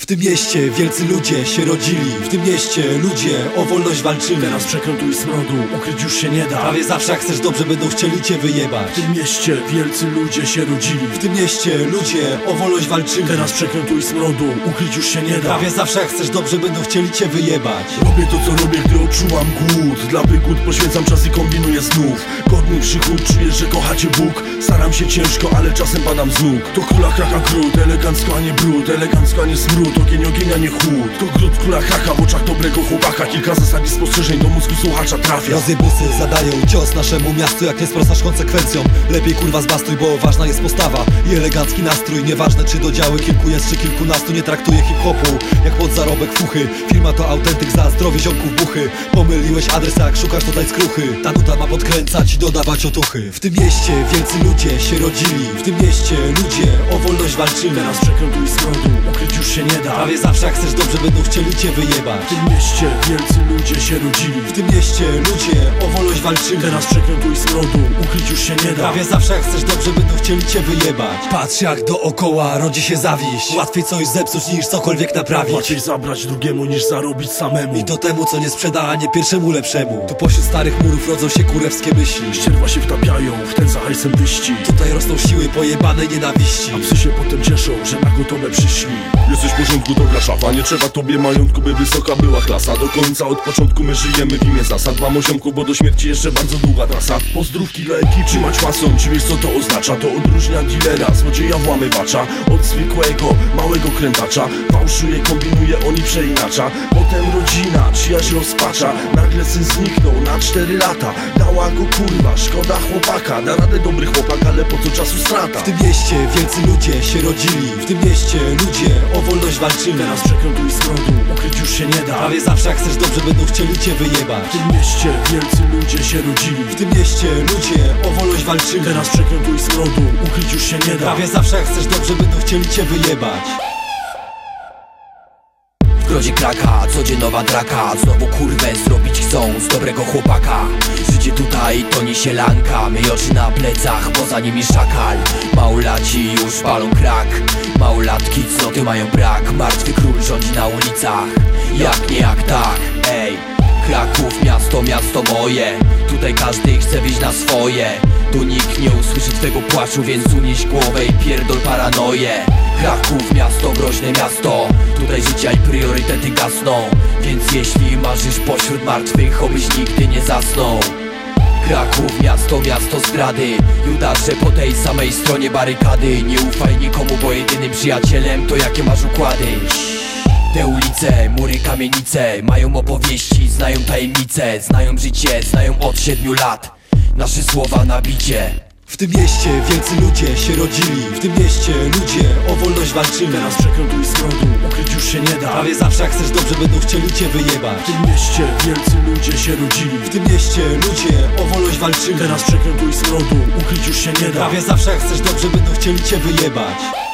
W tym mieście wielcy ludzie się rodzili. W tym mieście ludzie o wolność walczyli. Teraz przekrętu i smrodu ukryć już się nie da. Prawie zawsze jak chcesz dobrze będą chcieli cię wyjebać. W tym mieście wielcy ludzie się rodzili. W tym mieście ludzie o wolność walczyli. Teraz przekrętu i smrodu ukryć już się nie da. Prawie zawsze jak chcesz dobrze będą chcieli cię wyjebać. Robię to co robię, gdy odczuwam głód. Dla wygód poświęcam czas i kombinuję znów. Godny przychód, czujesz, że kochacie Bóg. Staram się ciężko, ale czasem padam z nóg. To króla kraka gród, elegancko a nie brud. Elegancko a nie smród, ogień a nie chłód. To gród króla kraka w oczach dobrego chłopaka. Kilka zasad i spostrzeżeń do mózgu słuchacza trafia. Rozjebusy zadają cios naszemu miastu. Jak nie sprostasz konsekwencjom, lepiej kurwa zbastuj, bo ważna jest postawa i elegancki nastrój. Nieważne czy do działy kilku jest czy kilkunastu. Nie traktuję hip-hopu jak pod zarobek fuchy. Firma to autentyk za zdrowie ziomków buchy. Pomyliłeś adres, jak szukasz tutaj skruchy. Ta nuta ma podkręcać i dodawać otuchy. W tym mieście wielcy ludzie się rodzili. W tym mieście ludzie o wolność walczyli. Teraz przekrętu i smrodu ukryć już się nie da. Prawie zawsze jak chcesz dobrze będą chcieli cię wyjebać. W tym mieście wielcy ludzie się rodzili. W tym mieście ludzie o wolność walczyli. Teraz przekrętu i smrodu ukryć już się nie da. Prawie zawsze jak chcesz dobrze będą chcieli cię wyjebać. Patrz jak dookoła rodzi się zawiść. Łatwiej coś zepsuć niż cokolwiek naprawić. Łatwiej zabrać drugiemu niż zarobić samemu. I to temu co nie sprzeda, a nie pierwszemu lepszemu. Tu pośród starych murów rodzą się kurewskie myśli. Ścierwa się wtapiają w ten za hajsem wyścig. Tutaj rosną siły pojebanej nienawiści. A psy się potem cieszą, że na gotowe przyszli. Jesteś w porządku, dobra szafa. Nie trzeba tobie majątku, by wysoka była klasa. Do końca, od początku my żyjemy w imię zasad. Dbam o ziomków, bo do śmierci jeszcze bardzo długa trasa. Pozdrówki dla ekip, trzymać fason. Czy wiesz co to oznacza? To odróżnia dealera, złodzieja włamywacza od zwykłego, małego krętacza. Fałszuje, kombinuje, on i przeinacza. Potem rodzina, przyjaźń rozpacza. Nagle syn zniknął na 4 lata. Dała go kurwa, szkoda chłopaka. Da radę dobry chłopak, ale po co czasu strata? W tym mieście wielcy ludzie się rodzili. W tym mieście ludzie o wolność walczyli. Teraz przekrętu i smrodu ukryć już się nie da. Prawie zawsze jak chcesz dobrze będą chcieli cię wyjebać. W tym mieście wielcy ludzie się rodzili. W tym mieście ludzie o wolność walczyli. Teraz przekrętu i smrodu ukryć już się nie da. Prawie zawsze jak chcesz dobrze będą chcieli cię wyjebać. W grodzie kraka, codziennowa draka. Znowu kurwę zrobić chcą z dobrego chłopaka. Życie tutaj to nie sielanka. Myj oczy na plecach, bo za nimi szakal. Małolaci już palą krak. Małolatki cnoty mają brak. Martwy król rządzi na ulicach. Jak nie jak tak, ej. Kraków, miasto moje. Tutaj każdy chce wyjść na swoje. Tu nikt nie usłyszy twego płaczu, więc unieś głowę i pierdol paranoję. Kraków, miasto, groźne miasto. Tutaj życia i priorytety gasną. Więc jeśli marzysz pośród martwych, obyś nigdy nie zasnął. Kraków, miasto zdrady. Judasze po tej samej stronie barykady. Nie ufaj nikomu, bo jedynym przyjacielem to jakie masz układy. Te ulice, mury, kamienice mają opowieści, znają tajemnice. Znają życie, znają od 7 lat nasze słowa na bicie. W tym mieście wielcy ludzie się rodzili. W tym mieście ludzie o wolność walczyli. Teraz przekrętu i smrodu ukryć już się nie da. Prawie zawsze jak chcesz dobrze będą chcieli cię wyjebać. W tym mieście wielcy ludzie się rodzili. W tym mieście ludzie o wolność walczyli. Teraz przekrętu i smrodu ukryć już się nie da. Prawie zawsze jak chcesz dobrze będą chcieli cię wyjebać.